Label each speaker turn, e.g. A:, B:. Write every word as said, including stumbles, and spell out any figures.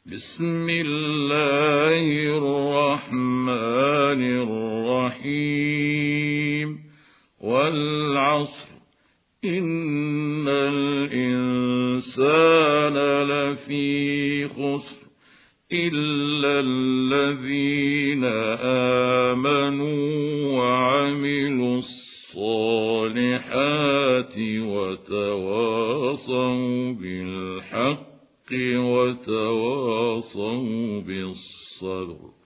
A: بسم الله الرحمن الرحيم والعصر إن الإنسان لفي خسر إلا الذين آمنوا وعملوا الصالحات وتواصوا بالحق وتواصوا بالصبر.